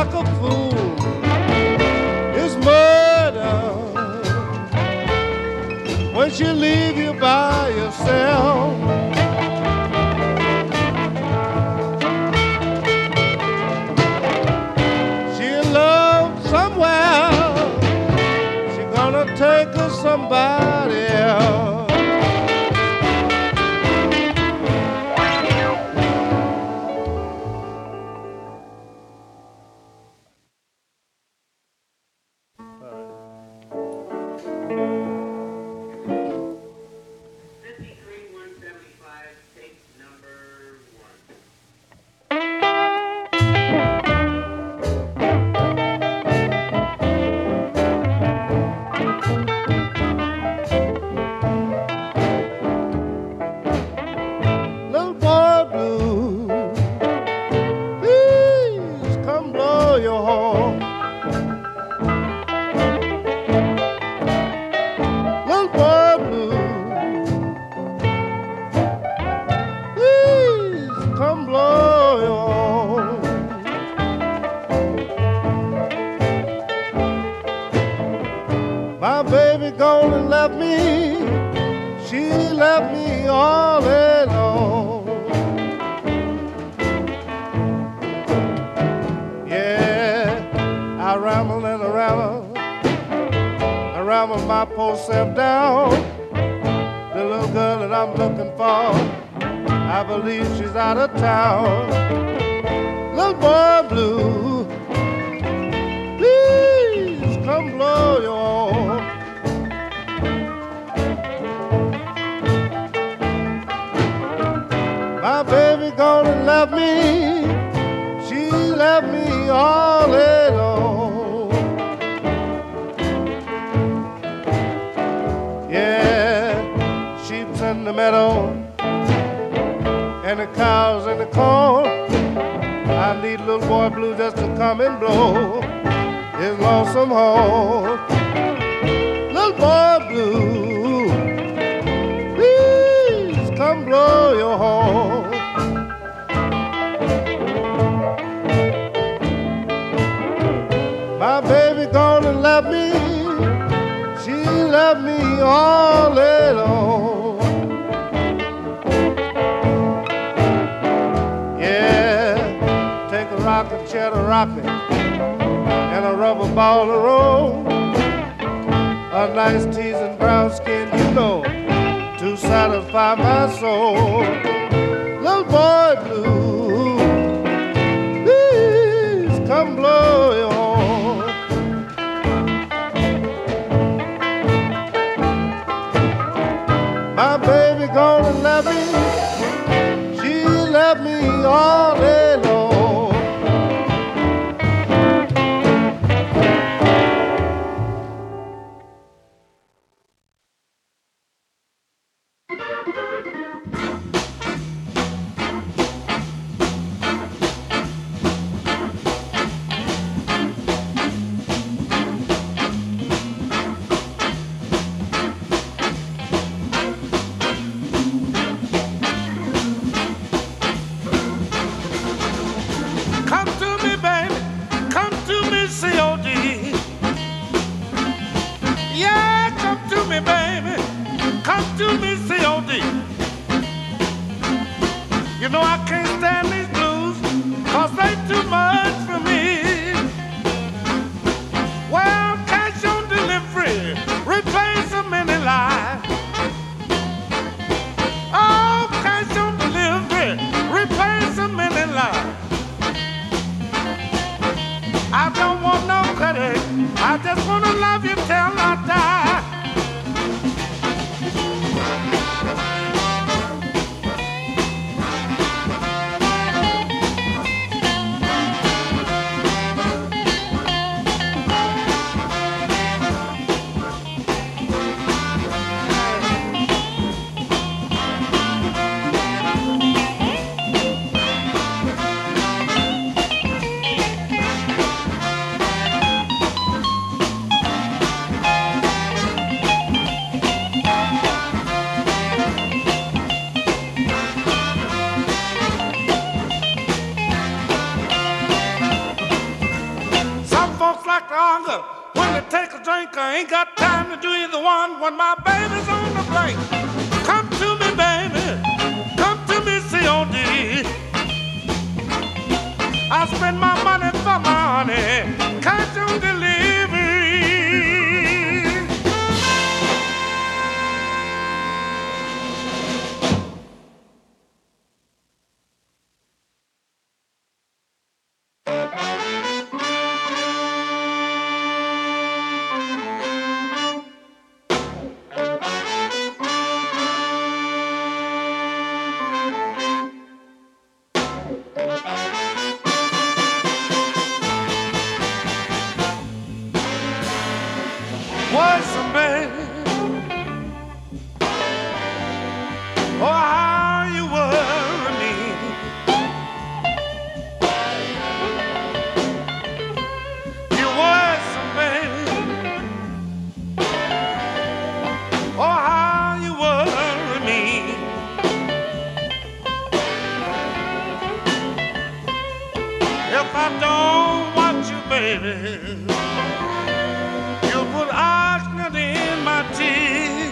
like a fool. It's murder when she leave you by yourself. She in love somewhere. She gonna take her somebody else. My baby gone and left me. She left me all alone. Yeah, I ramble and I ramble. I ramble my poor self down. The little girl that I'm looking for, I believe she's out of town. Little boy blue, please come blow your horn. My baby gone and left me. She left me all alone. Yeah, sheep's in the meadow and the cows in the corn. I need little boy blue just to come and blow his lonesome horn. Little boy blue, please come blow your horn. My baby gone and left me. She left me all alone. Yeah, take a rocking chair to rock me and a rubber ball to roll. A nice teasing brown skin, you know, to satisfy my soul. Little boy blue, please come blow your horn. My baby gone and left me. She left me all alone. drink. I ain't got time to do either one when my baby's on the blink. Come to me, baby. Come to me, COD. I spend my money for my honey. Can't you delivery? What's a man? Oh, how you worry me. You worrisome, baby. Oh, how you worry me. If I don't want you, baby, you'll put oxygen in my tea.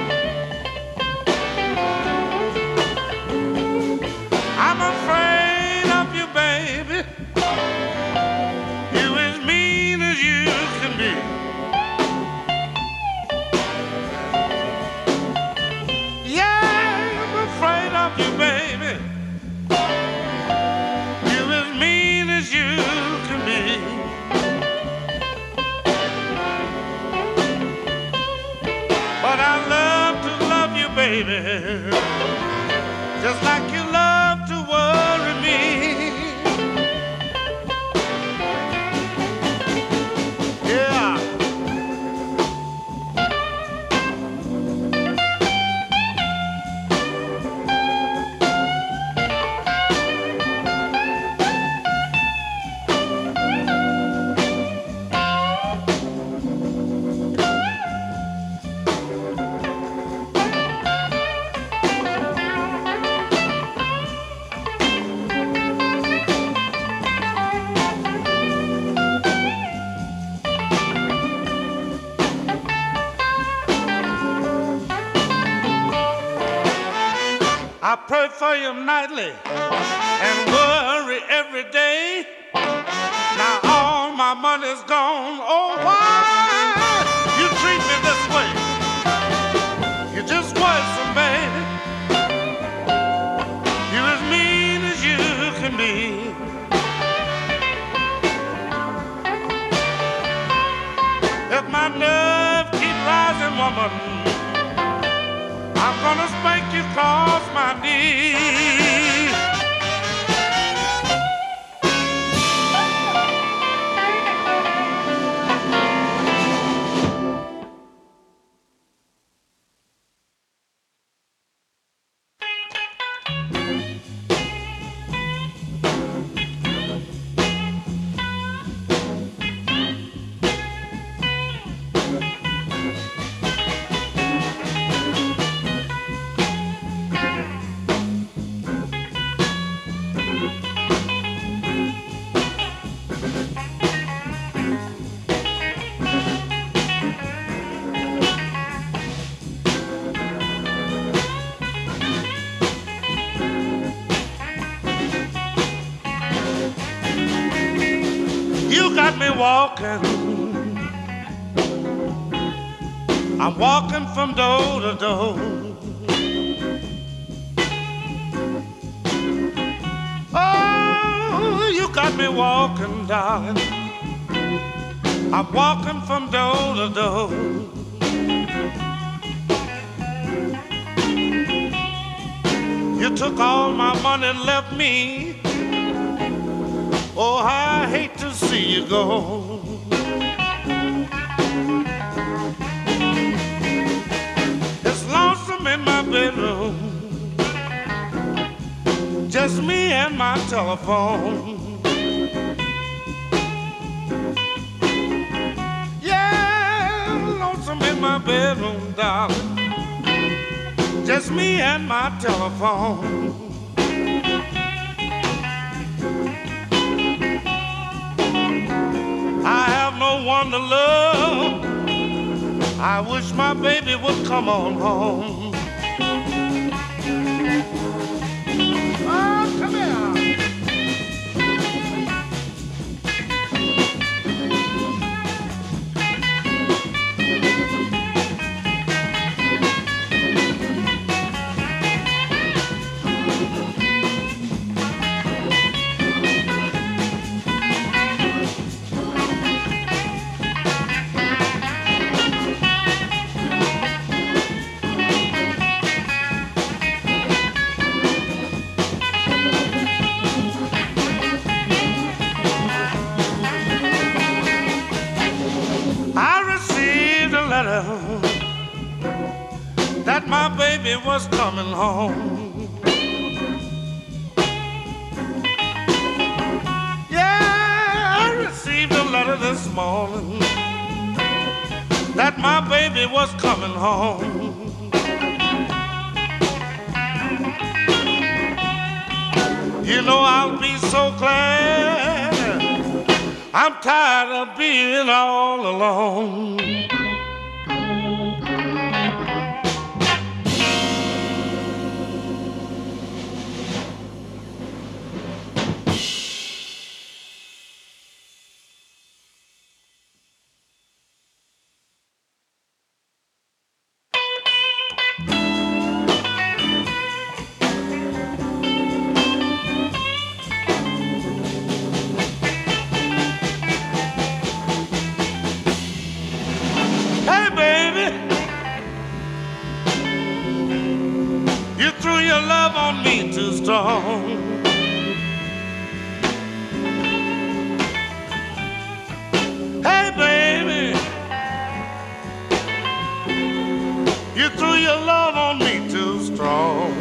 I'm afraid of you, baby. You as mean as you can be. Yeah, I'm afraid of you, baby. You as mean as you can be. But I love to love you, baby, just like you love to worry me. Yeah. I pray for you nightly and worry every day. Now all my money's gone. Oh, why you treat me this way? You just worrisome, baby. You as mean as you can be. If my nerves keep rising, woman, I'm gonna spank you across my knee. You got me walking. I'm walking from door to door. Oh, you got me walking, darling. I'm walking from door to door. You took all my money and left me. Oh, I hate to see you go. It's lonesome in my bedroom, just me and my telephone. Yeah, lonesome in my bedroom, darling, just me and my telephone. I have no one to love, I wish my baby would come on home. Oh, come here. That my baby was coming home. Yeah, I received a letter this morning that my baby was coming home. You know I'll be so glad. I'm tired of being all alone. Too strong. Hey baby, you threw your love on me too strong.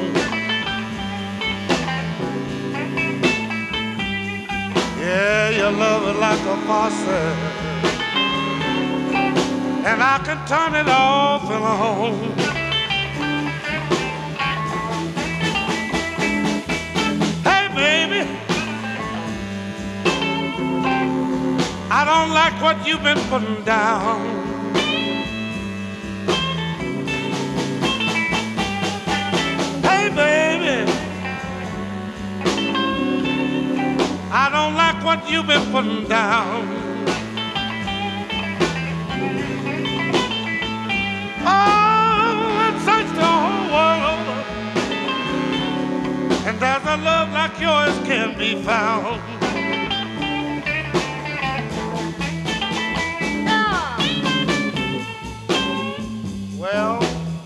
Yeah, your love is like a faucet, and I can turn it off and on. Baby, I don't like what you've been putting down. Hey baby, I don't like what you've been putting down. Oh, and search the whole world over, and there's a love like yours can be found. Well,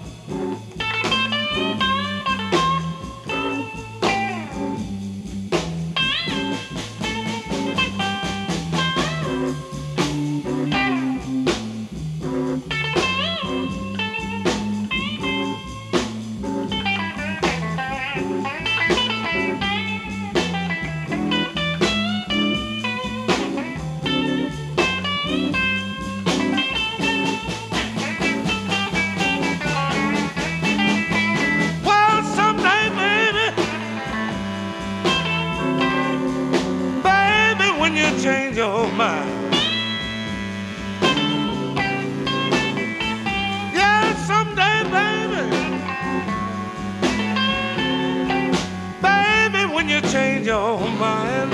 change your mind. Yeah, someday, baby, baby, when you change your mind.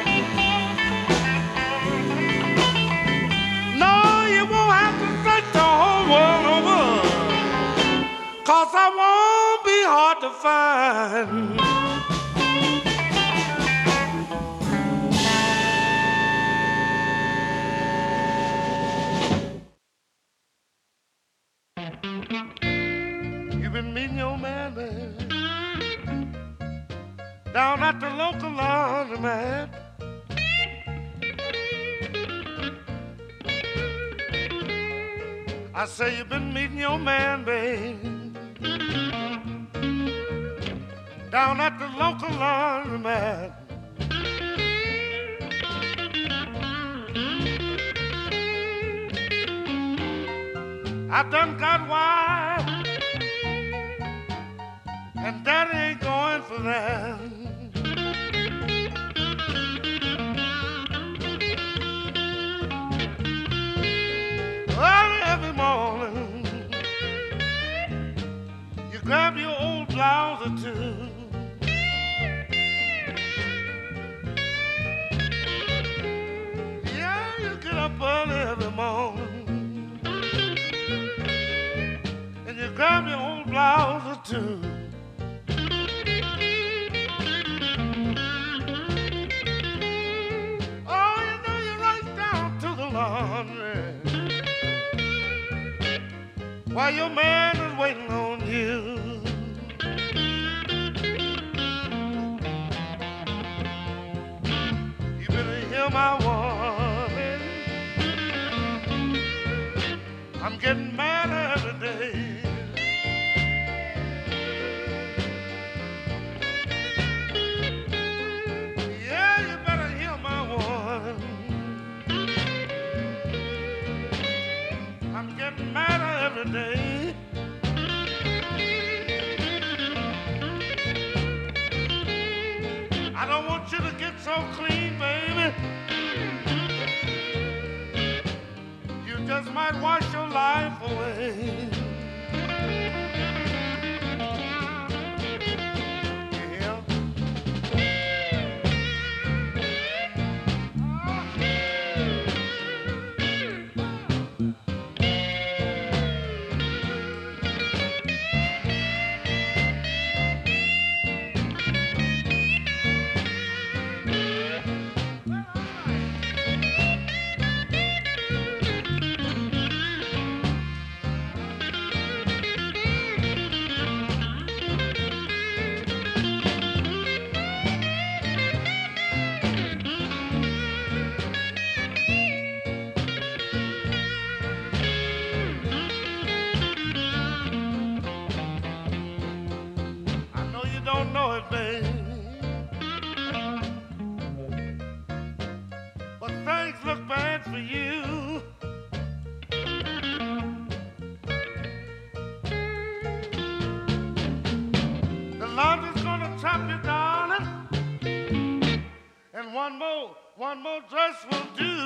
No, you won't have to search the whole world over, 'cause I won't be hard to find. Meeting your man, baby, down at the local laundromat. I say you've been meeting your man, baby, down at the local laundromat. I done got wise, and Daddy ain't going for that. Early every morning, up early every morning and you grab your old blouse or two. Oh, you know you're right down to the laundry while your man is waiting on you. You better hear my warning. I'm getting madder every day. Yeah, you better hear my warning. I'm getting madder every day. I don't want you to get so clean, baby. You just might wash your life away. Yeah. Don't know it, babe, but things look bad for you. The laundry's gonna trap you, darling, and one more dress will do.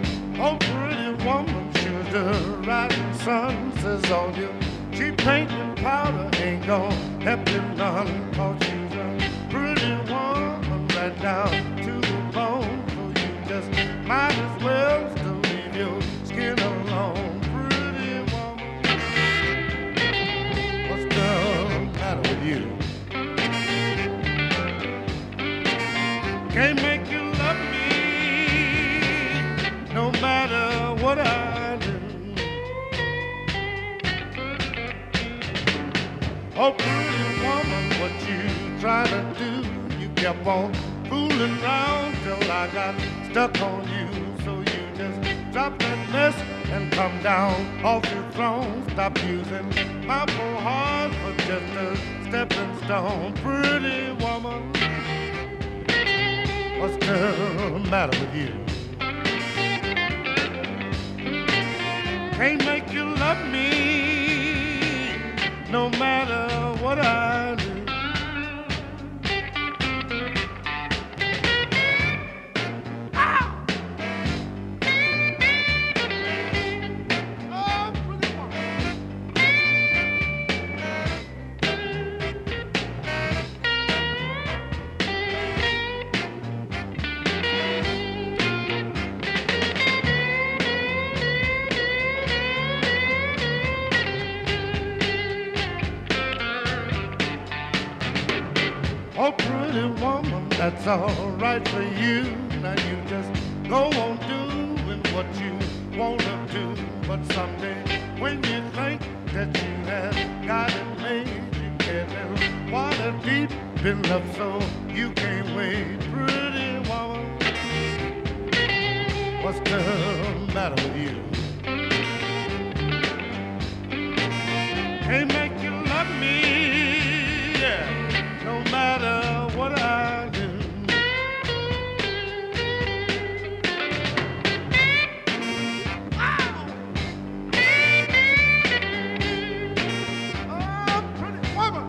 woman, sugar riding suns is on you. She painting powder ain't gonna help you none, 'cause you're a pretty woman right down to the bone. So you just might as well still leave your skin alone. Pretty woman, what's the matter with you? Can't make you love me no matter what I do. Oh, pretty woman, what you trying to do? You kept on fooling around till I got stuck on you. So you just drop that mess and come down off your throne. Stop using my poor heart for just a stepping stone. Pretty woman, what's the matter with you? Can't make you love me no matter what I do. Oh, pretty woman, that's all right for you. Now you just go on doing what you want to do. But someday, when you think that you have got it made, you get in water deep in love, so you can't wait. Pretty woman, what's the matter with you? Can't make you love me, yeah, no matter what I do. Oh, pretty woman.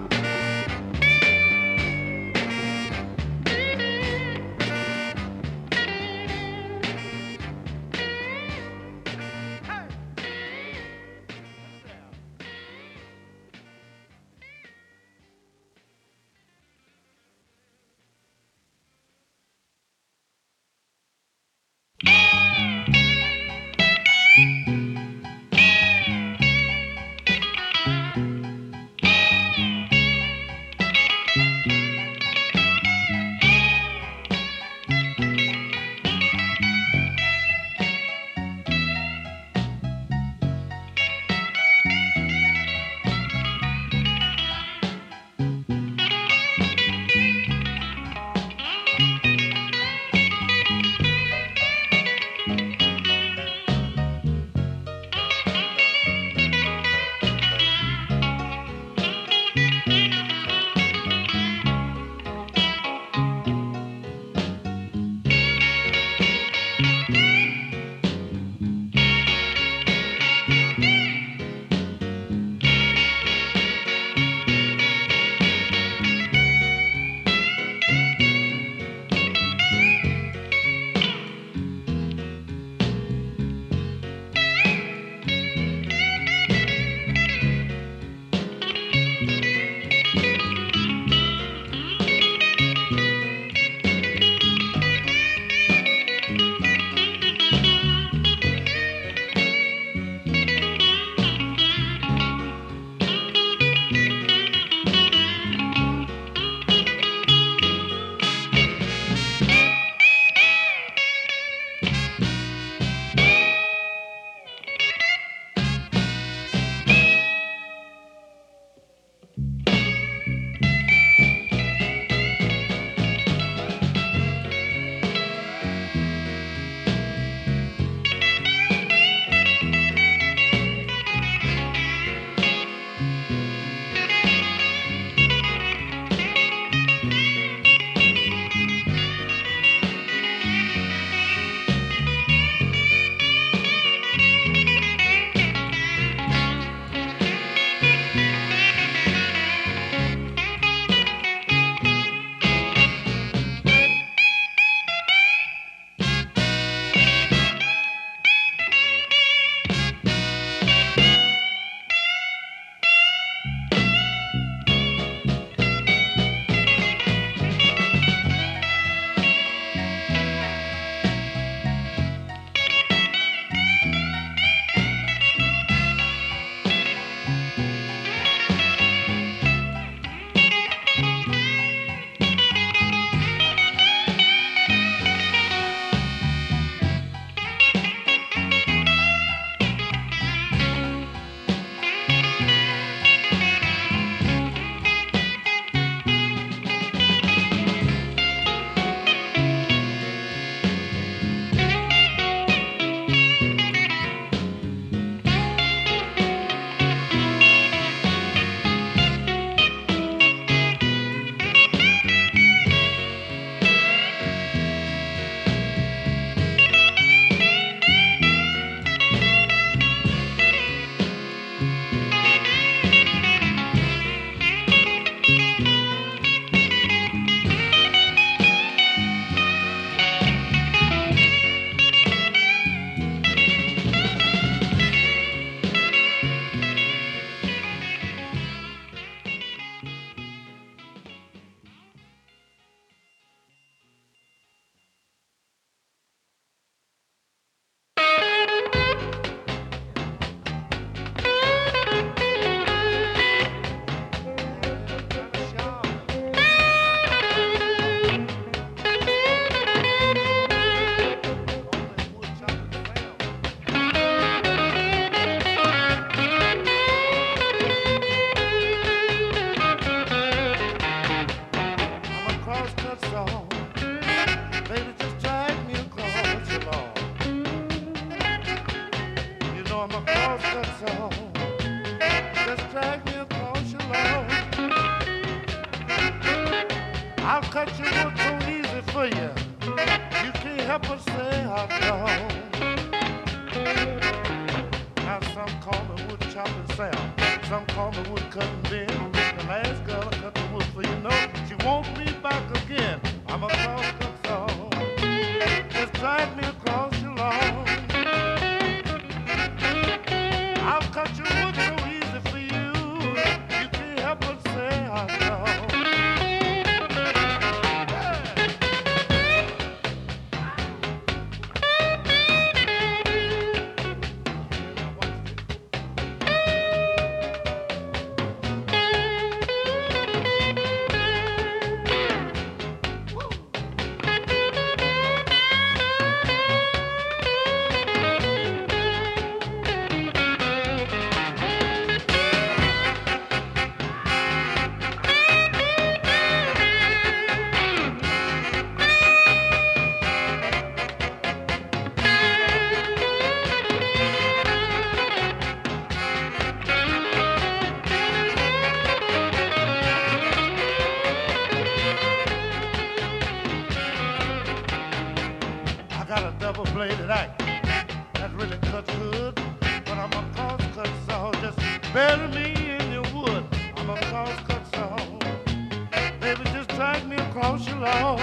copper-bladed axe that really cuts good. But I'm a cross-cut saw. Just bury me in your wood. I'm a cross-cut saw. Baby, just drag me across your lawn.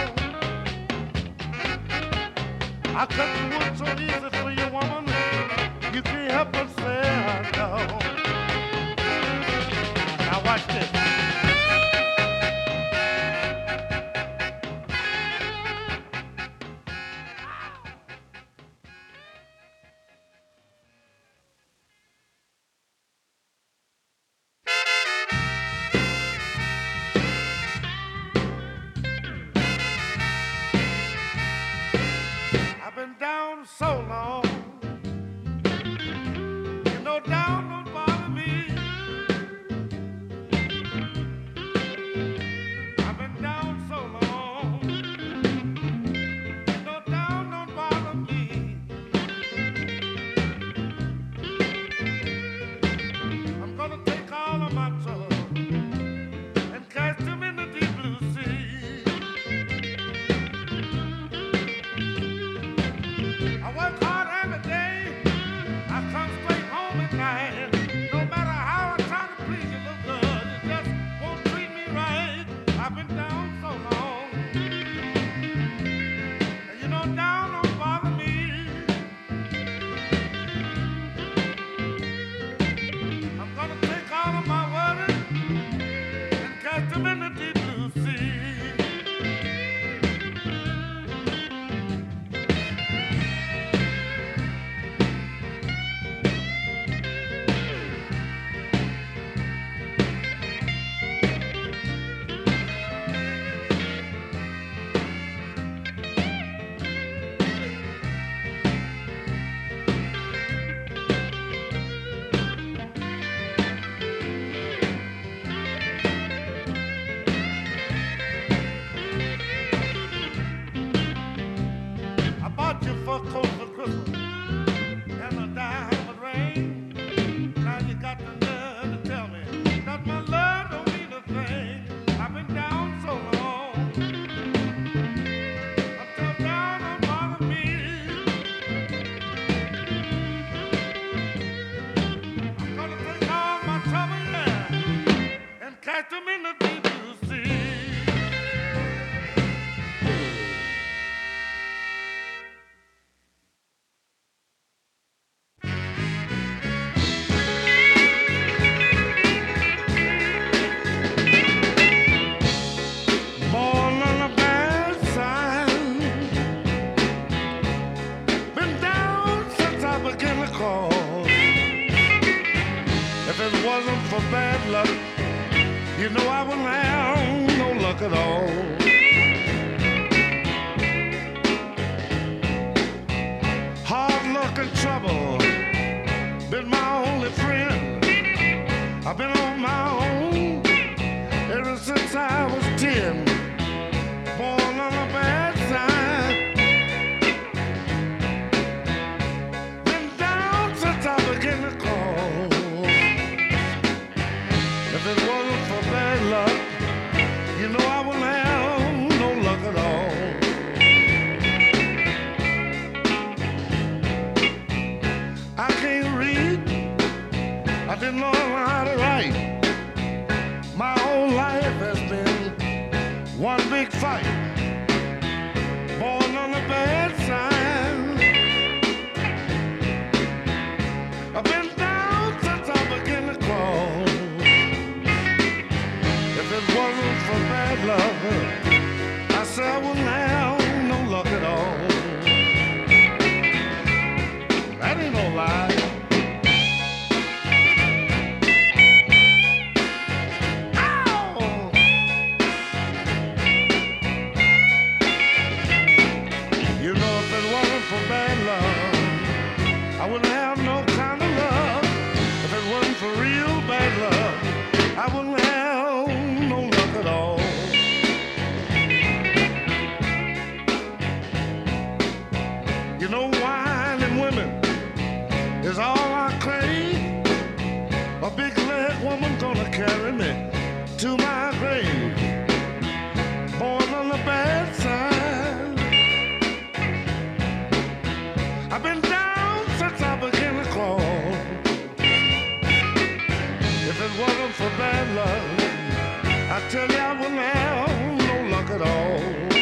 I cut the wood so easy for you, woman. You can't help but say I know. Now watch this. I've been down so long. You know down don't bother me. I've been down so long. You know down don't bother me. I'm gonna take all of my trouble and cast them in the deep blue sea. I work hard every day. I come straight home at night. No matter how I try to please you, look good, you just won't treat me right. I've been down so long. And you know down don't bother me. I'm gonna take all of my worries and cast them in the deep blue sea. I bought you fur coat for Christmas and a diamond ring. Now you got the nerve to tell me that my love don't mean a thing. I've been down so long. Until down don't bother me. I'm gonna take all my trouble, yeah, and cast them in the deep blue sea. Born on a bad sign. Been down since I began to call. If it wasn't for bad luck, you know I wouldn't have no luck at all. Hard luck and trouble been my only friend. I've been on my own ever since I was 10. Born on a bad side. Been down since I began to call. If it wasn't for bad luck, you know I wouldn't have no luck at all. I can't read. I didn't know how to write. My whole life has been one big fight. Born on the bad side. I've been down since I began to crawl. If it wasn't for bad luck, I said I wouldn't have no luck at all. That ain't no lie. You know, if it wasn't for bad love, I wouldn't have no kind of love. If it wasn't for real bad love, I wouldn't have no luck at all. I tell you I wouldn't have no luck at all.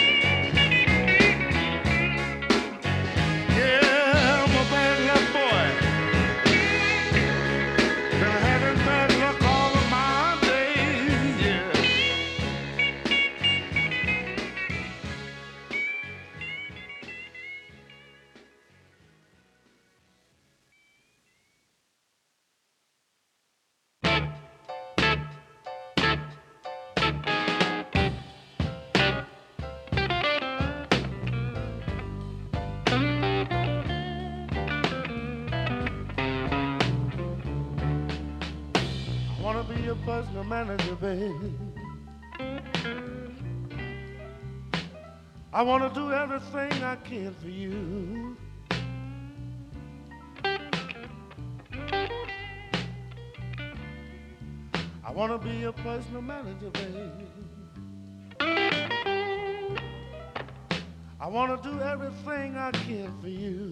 Yeah, I'm a bad luck boy. Been having bad luck all of my days, yeah. I wanna be your personal manager, baby. I wanna do everything I can for you. I wanna be your personal manager, baby. I wanna do everything I can for you.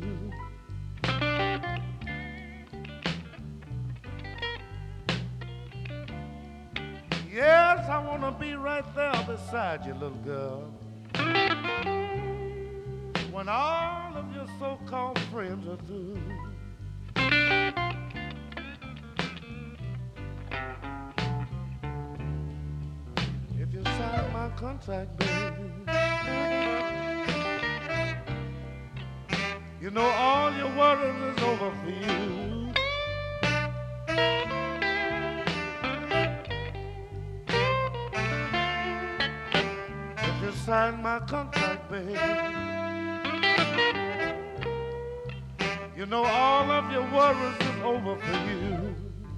Yes, I wanna be right there beside you, little girl. When all of your so-called friends are through. If you sign my contract, baby, you know all your worries is over for you. If you sign my contract, baby, you know all of your worries is over for you.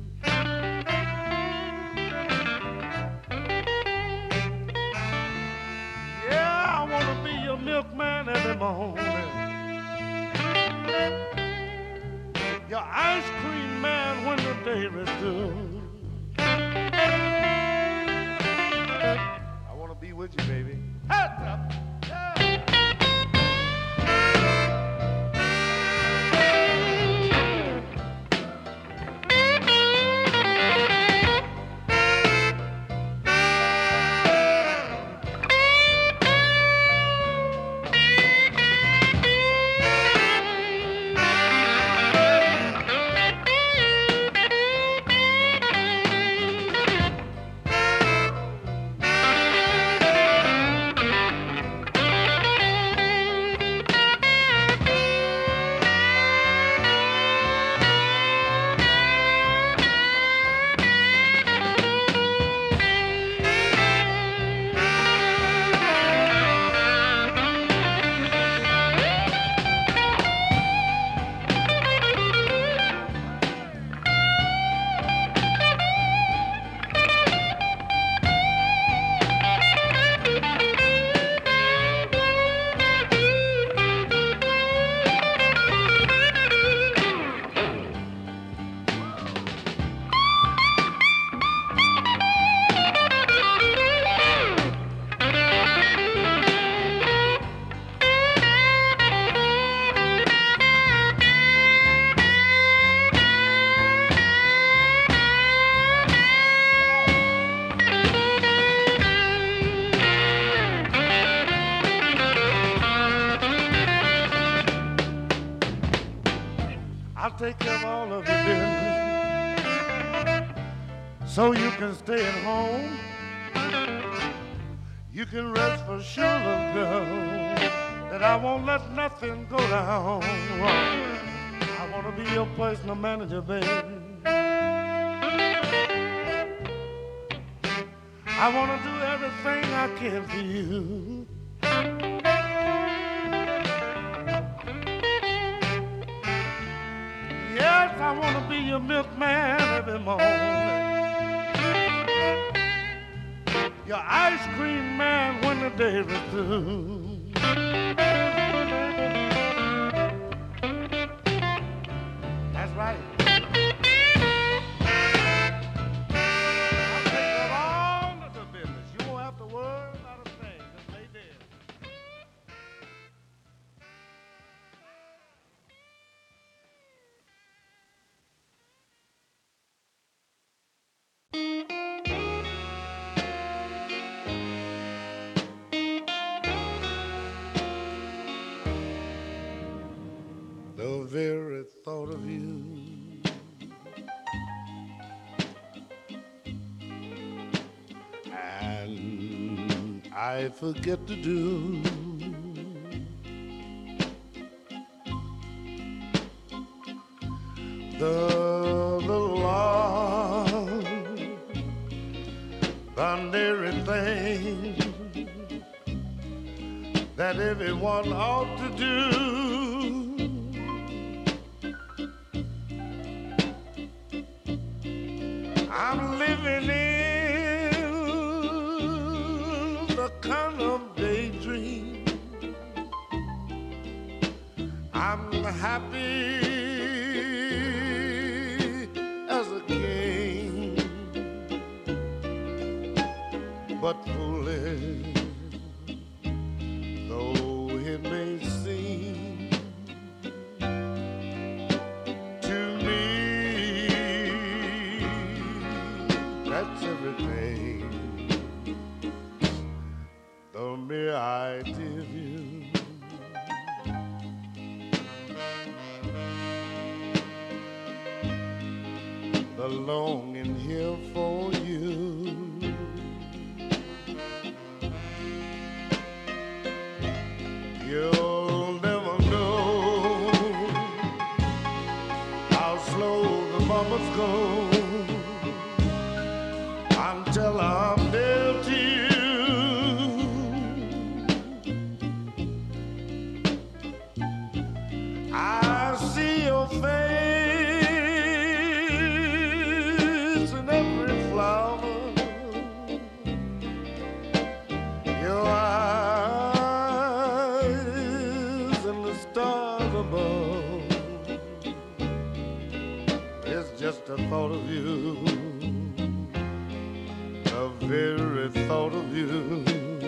Yeah, I wanna be your milkman every morning, your ice cream man when the day is through. I wanna be with you, baby. Heads up. Yeah. I'll take care of all of your business so you can stay at home. You can rest for sure, little girl, that I won't let nothing go down wrong. I want to be your personal manager, baby. I want to do everything I can for you. Yes, I want to be your milkman every morning, your ice cream man when the day is through. That's right. I'll take care of all of the business. You won't have to worry about a thing. Just lay dead. I forget to do. The long thundering thing that everyone ought to do. I'm living in the kind of daydream. I'm happy as a king, but foolish though it may seem to me, that's everything. The mere idea of you, the longing here for you. You'll never know how slow the moments go until I'm there to you. I see your face in every flower, your eyes and the stars above. It's just the thought of you, the very thought of you.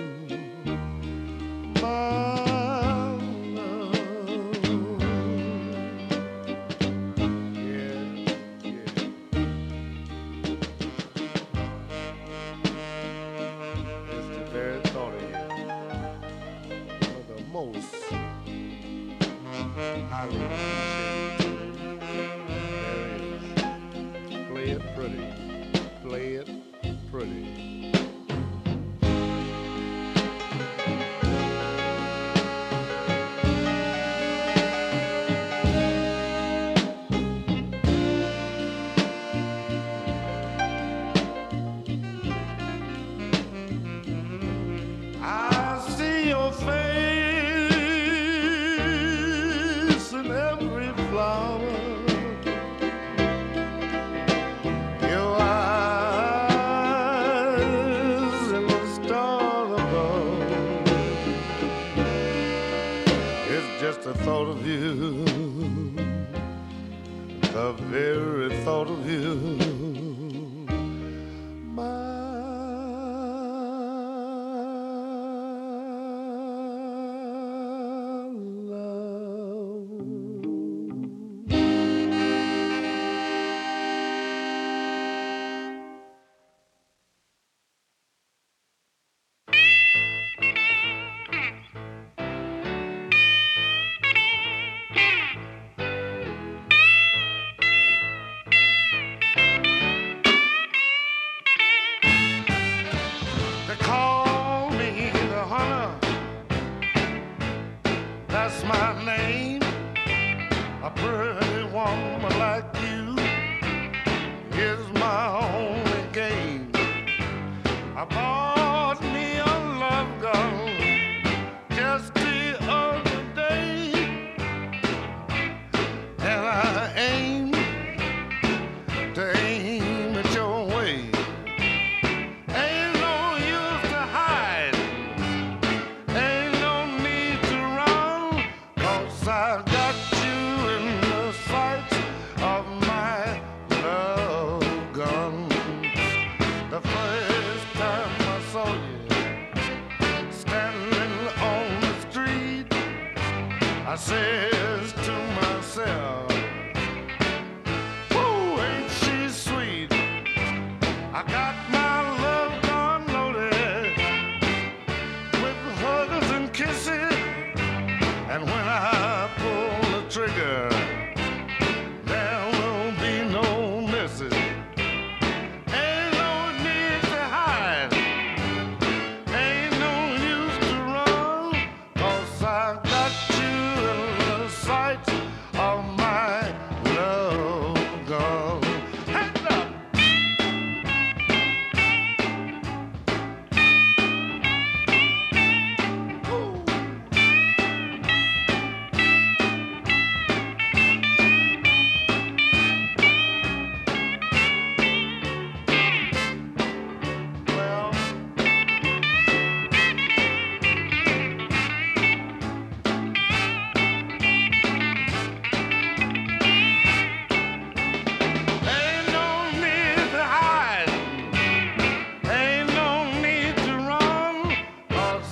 Highly appreciated. There is. Play it pretty. Play it pretty. I see your face in every flower, your eyes and the star above. It's just the thought of you, the very thought of you. They call me the hunter, that's my name. A pretty woman like you is my only game. I bought me a love gun just the other day, and I aim to aim at your way. Ain't no use to hide, ain't no need to run, 'cause I got you in the sight of my love gun. The first time I saw you standing on the street, I says to myself, "Woo, ain't she sweet?" I got my love gun loaded with hugs and kisses, and when I pull the trigger, there will be no misses. Ain't no need to hide, ain't no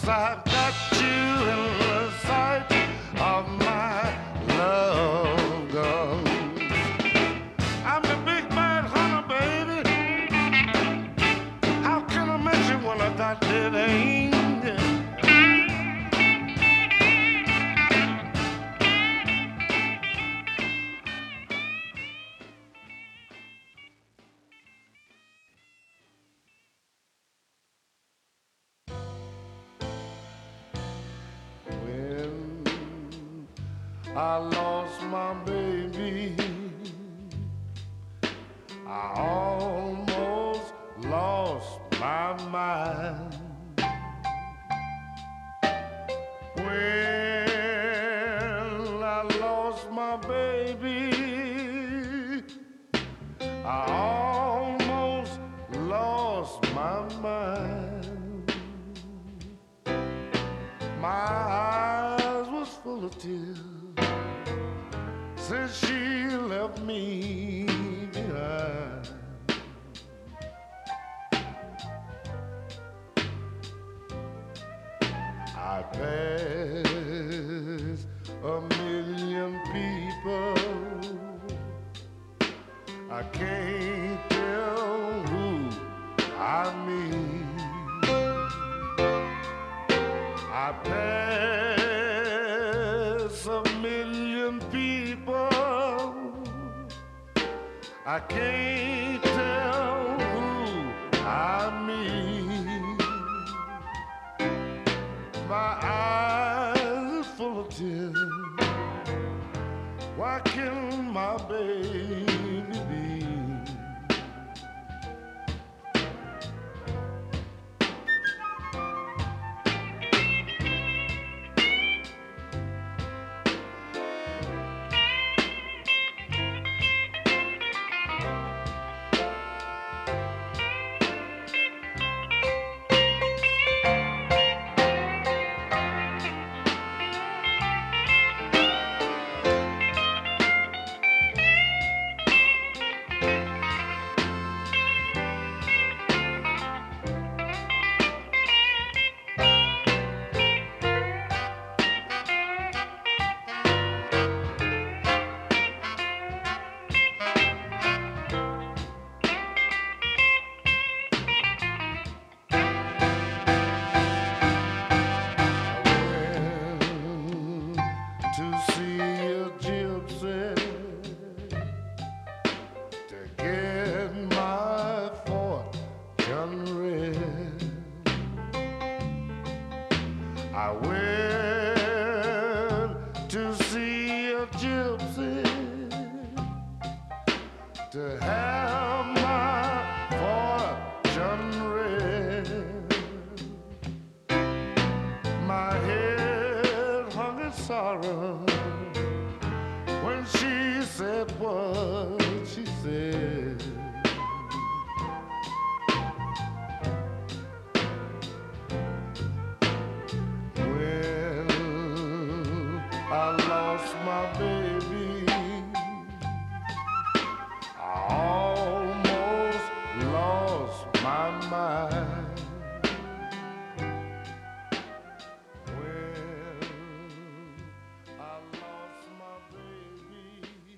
I've got you in the sight of my love gun. I'm the big bad hunter, baby. How can I mention when I got that angel? I lost my baby. I almost lost my mind. When I lost my baby, I almost lost my mind. My eyes was full of tears since she left me behind. I passed a million people. I can't tell who I meet. I passed a million people. I can't tell who I meet. My eyes are full of tears. Why can't my baby be? I went to see a gypsy to have my fortune read. My head hung in sorrow when she said what she said. I lost my baby. I almost lost my mind. When I lost my baby,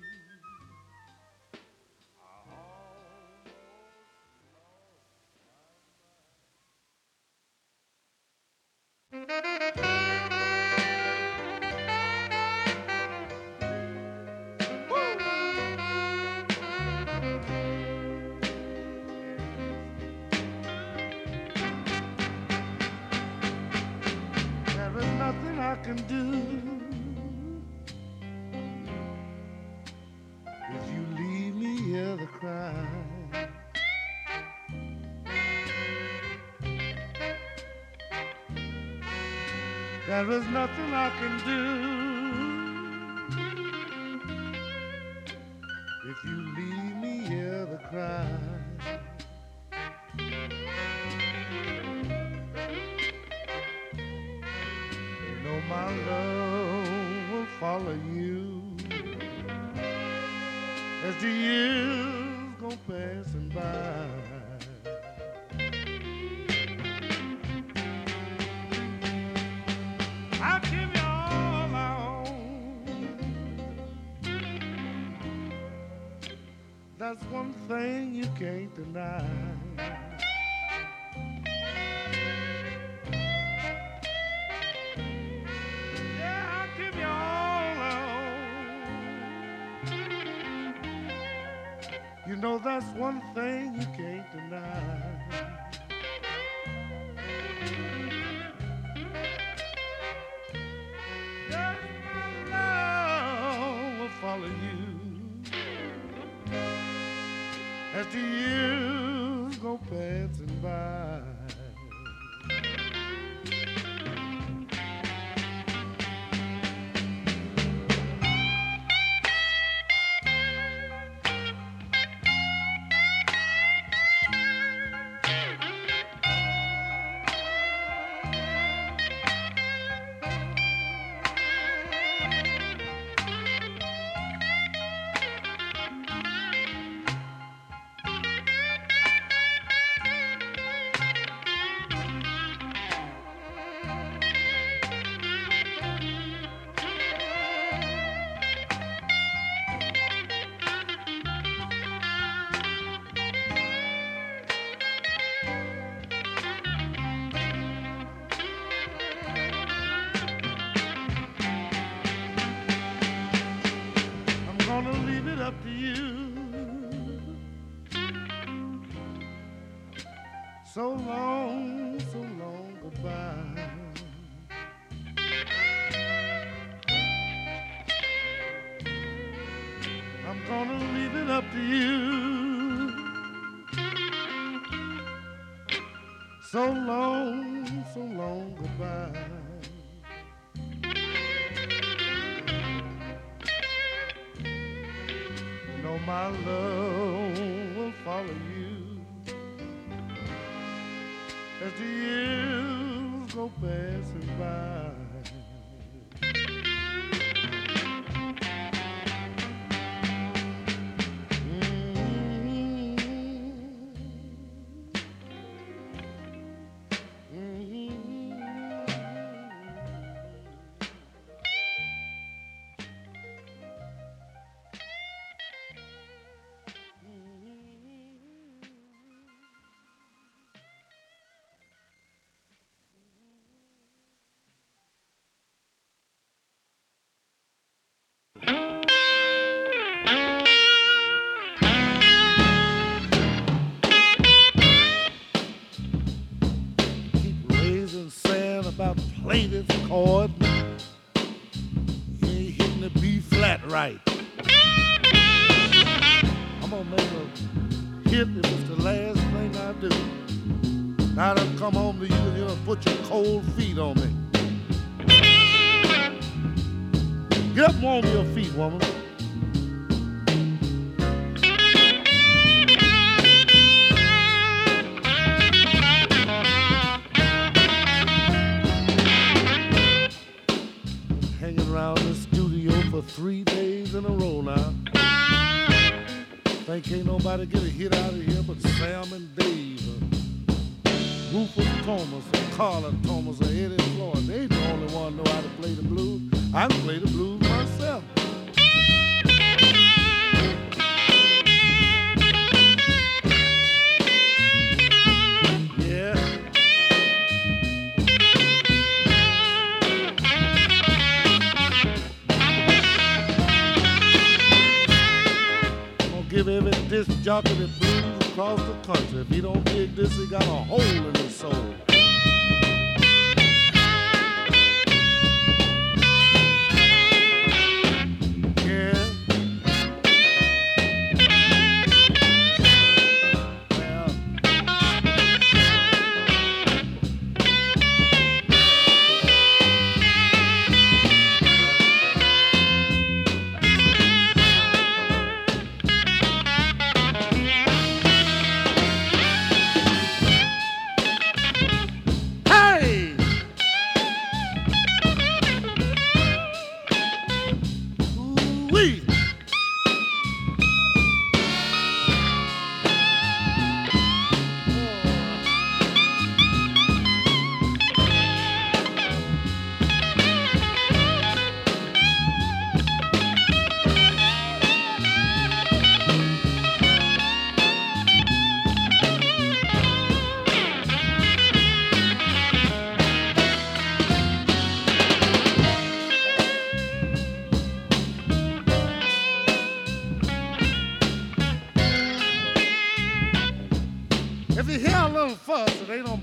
I almost lost my mind. Nothing I can do if you leave me here to cry. There is nothing I can do if you leave me here to cry. My love will follow you as the years go passing by. That's one thing you can't deny. Yeah, I'll give you all of. You know that's one thing you can't deny. Just my love will follow you as the years go passing by. Gonna leave it up to you. So long goodbye. I'm gonna leave it up to you. So long goodbye. My love will follow you as the years go passing by. Play this chord, you ain't hitting the B flat right. I'm gonna make a hit if it's the last thing I do. Now I'll come home to you and you'll put your cold feet on me. Get up and warm your feet, woman. Around the studio for 3 days in a row now. Think ain't nobody get a hit out of here but Sam and Dave, Rufus Thomas, or Carla Thomas, or Eddie Floyd. They ain't the only one know how to play the blues. I can play the blues myself. Give every disc jockey that blues across the country. If he don't dig this, he got a hole in his soul.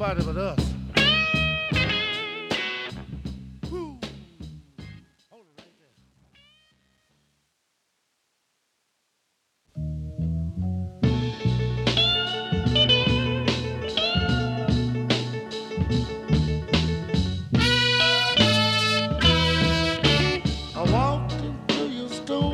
nobody but us. Woo. Hold it right there. I walked into your store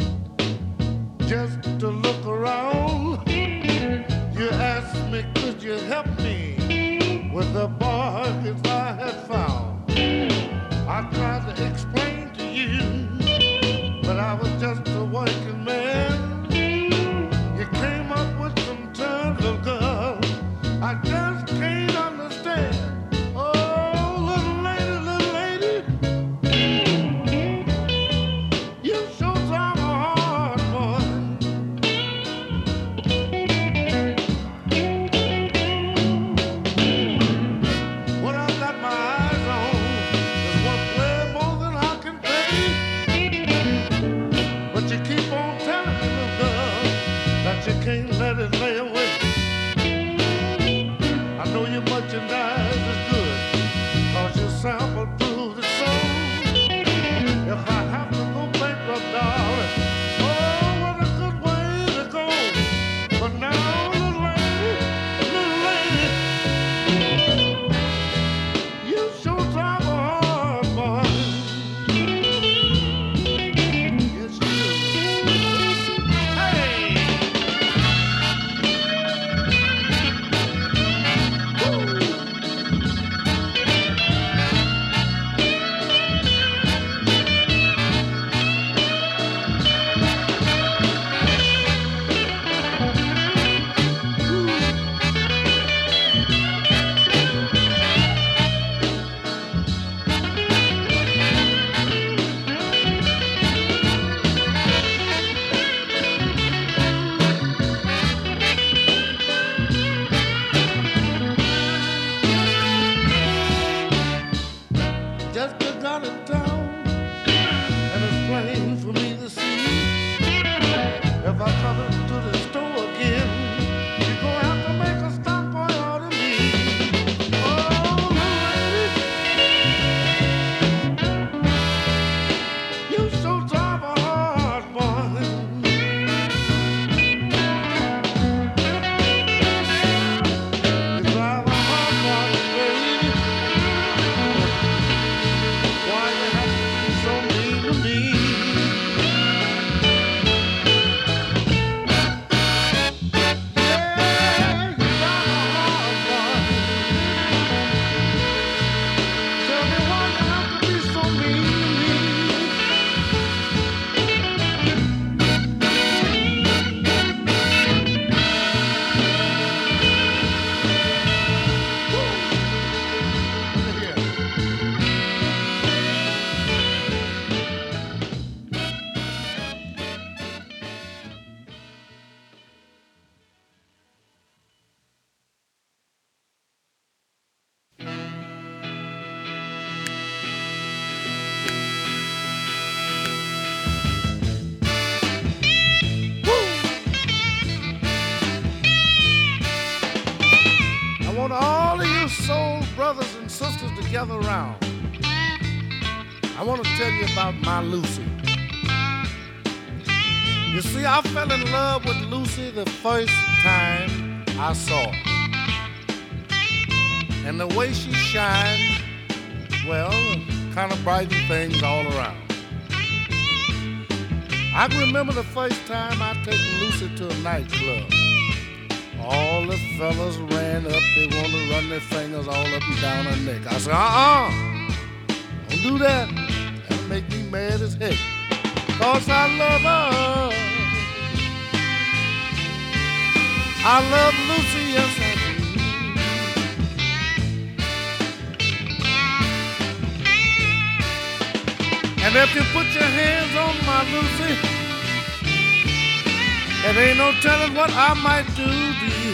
just to look around. You asked me, could you help me with the bargains I had found? I tried to explain to you, but I was just a working man. You came up with some terms, little girl, I just can't understand. Oh, little lady, you sure drive a hard boy. What I got my eyes on is worth way more than I can pay. But you keep on telling me, little girl, that you can't let it lay away. I know your merchandise is good, 'cause you sampled through the soul. If I have to go bankrupt, darling, oh, what a good way to go. But now, little lady, you sure drive a hard boy. Yes, you do. Hey! Woo! Just got out of town, and it's plain for me to see. If I come into the store again, you're gonna have to make a stop for all of me. Oh, lady, you sure drive a hard boy. You drive a hard boy, baby. Why you have to be so mean to me? Yeah, you drive a hard boy. Tell me why you have to be so mean to me? Woo! Look at here. I want all of you soul brothers and sisters to gather around. I want to tell you about my Lucy. You see, I fell in love with Lucy the first time I saw her. And the way she shined, well, kind of brightened things all around. I can remember the first time I took Lucy to a nightclub. All the fellas ran up, they want to run their fingers all up and down her neck. I said, don't do that. That'll make me mad as heck. 'Cause I love her. I love Lucy, yes I do. And if you put your hands on my Lucy, there ain't no telling what I might do to you.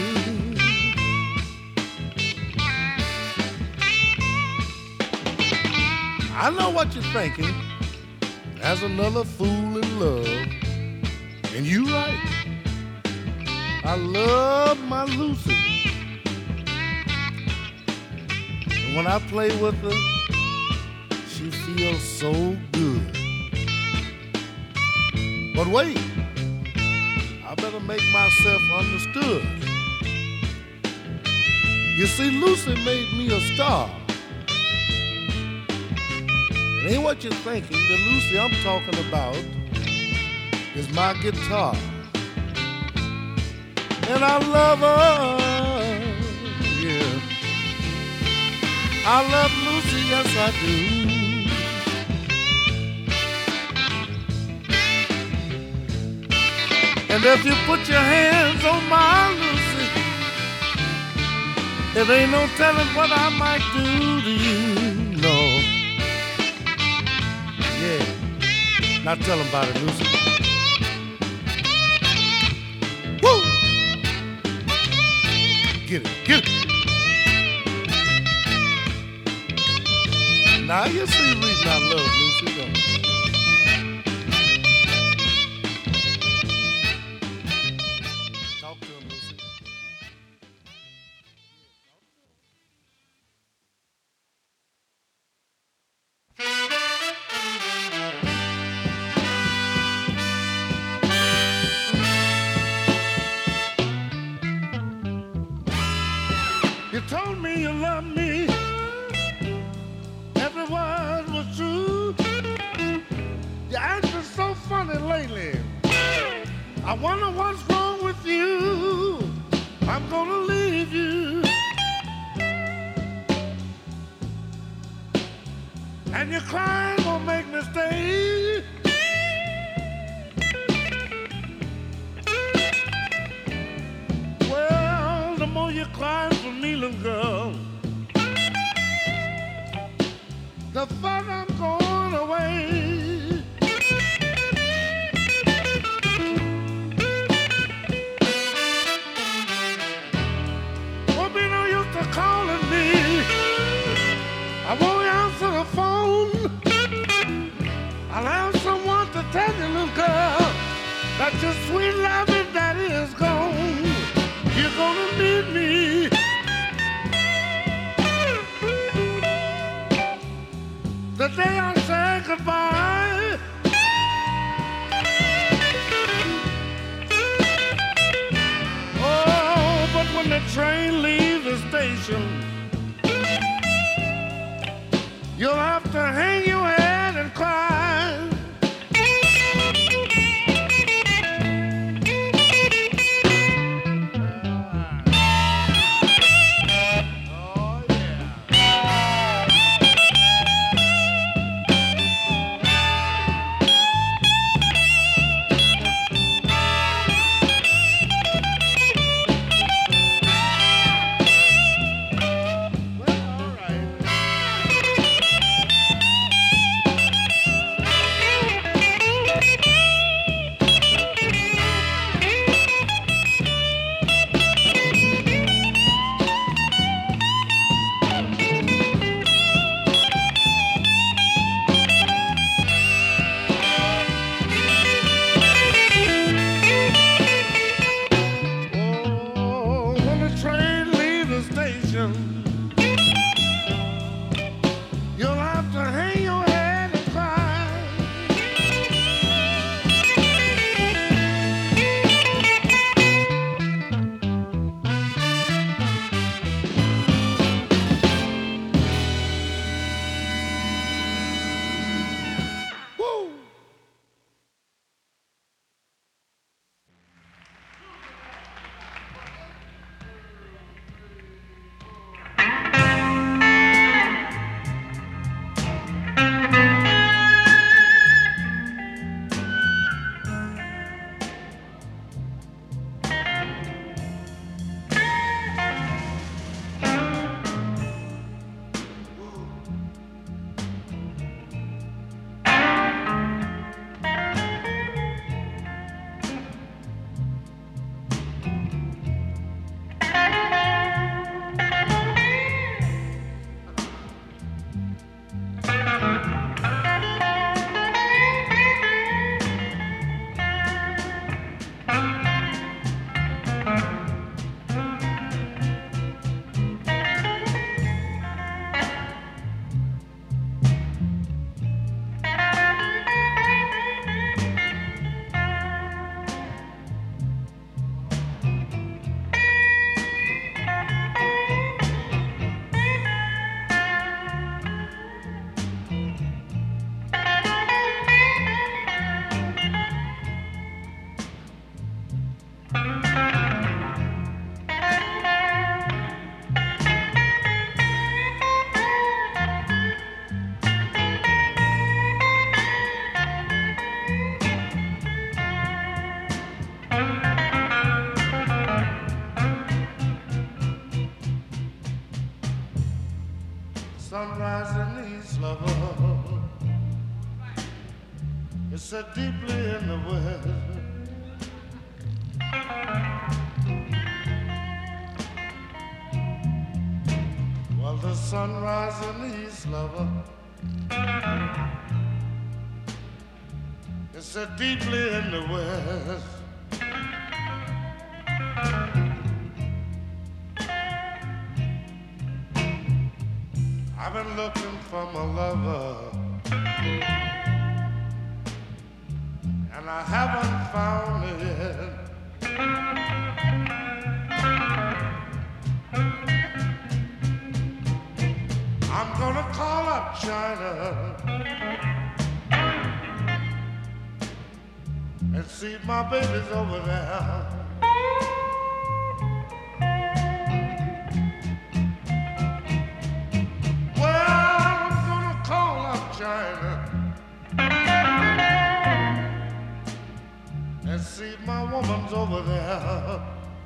I know what you're thinking. There's another fool in love. And you right. I love my Lucy. when I play with her, she feels so good. But wait, I better make myself understood. You see, Lucy made me a star. It ain't what you're thinking. The Lucy I'm talking about is my guitar. And I love her, yeah. I love Lucy, yes I do. And if you put your hands on my Lucy, there ain't no telling what I might do to you, no. Yeah, now tell them about it, Lucy. Woo! Get it, get it. Now you see the reason I love Lucy, don't you? Talk to him, Lucy. You told me you loved me. Every word was true. You're acting so funny lately. I wonder what's wrong with you. I'm gonna leave you. And your crying won't make me stay. Well, the more you cry for me, little girl, the further I'm going away. Won't be no use to calling me. I won't answer the phone. I'll have someone to tell you, little girl, that your sweet loving daddy is gone. You're gonna need me. The day I say goodbye, oh, but when the train leaves the station, you'll have to hang your head and cry. sunrise in the east, lover. It's so deeply in the west. Well, the sunrise in the east, lover. It's so deeply in the west. I've been looking for my lover, and I haven't found it yet. I'm gonna call up China and see if my baby's over there. And see if my woman's over there.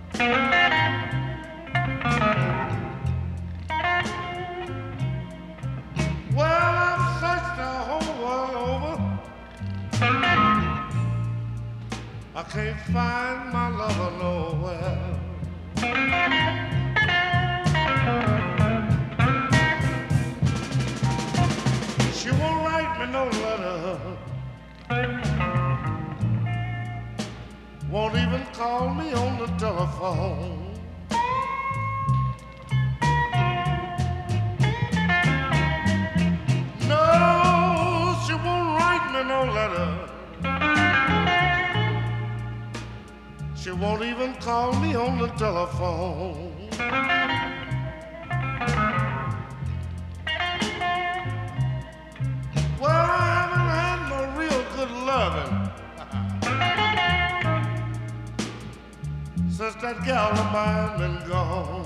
Well, I've searched the whole world over. I can't find my lover nowhere. She won't write me no letter, won't even call me on the telephone. No, she won't write me no letter. She won't even call me on the telephone. Well, I haven't had no real good loving since that gal of mine been gone.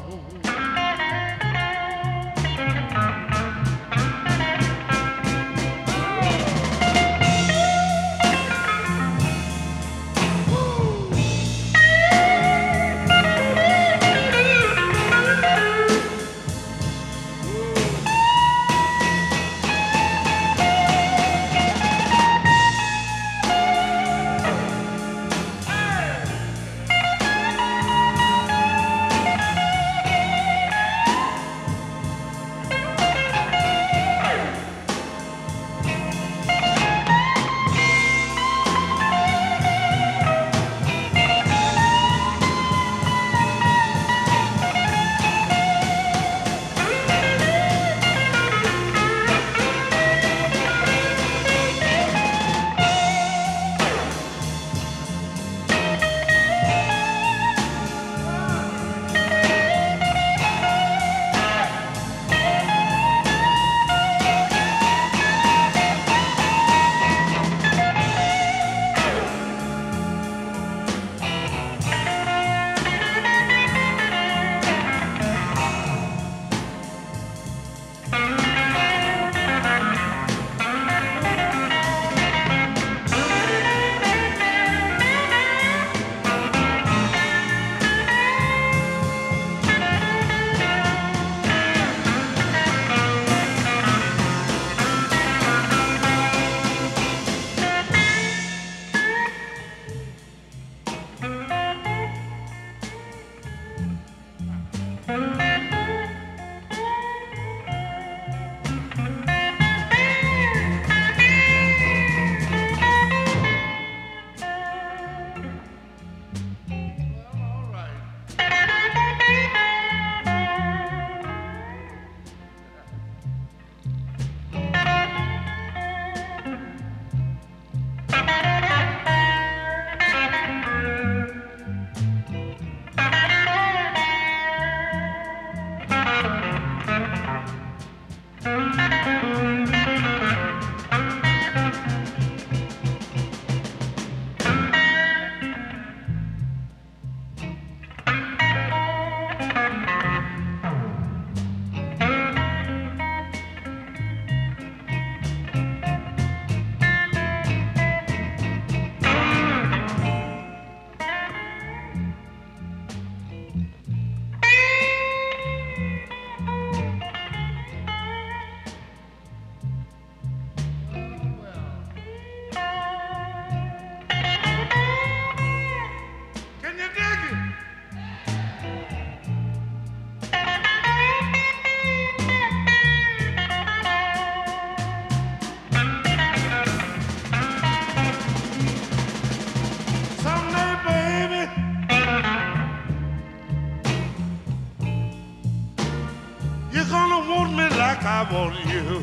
want you.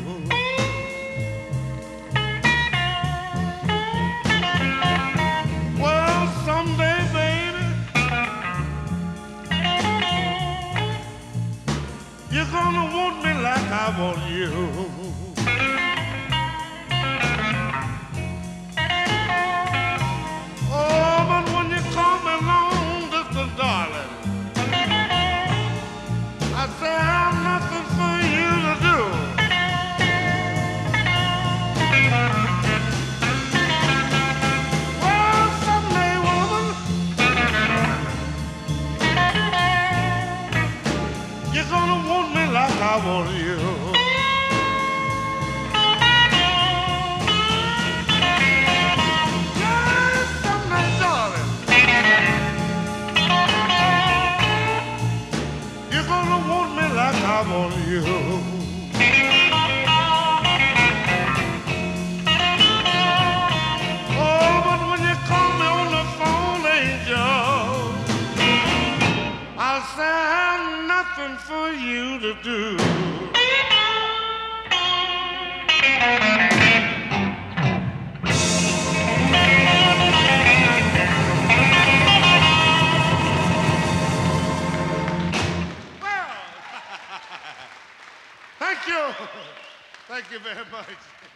Well, someday, baby, you're gonna want me like I want you. Oh, but when you come along, distant darling, I say I'm nothing for you to do. Well, someday, woman, you're gonna want me like I want you. Yes, someday, darling, you're gonna want me like I want you. Oh, but when you call me on the phone, angel, I'll say I have nothing for you to do. Well, thank you. Thank you very much.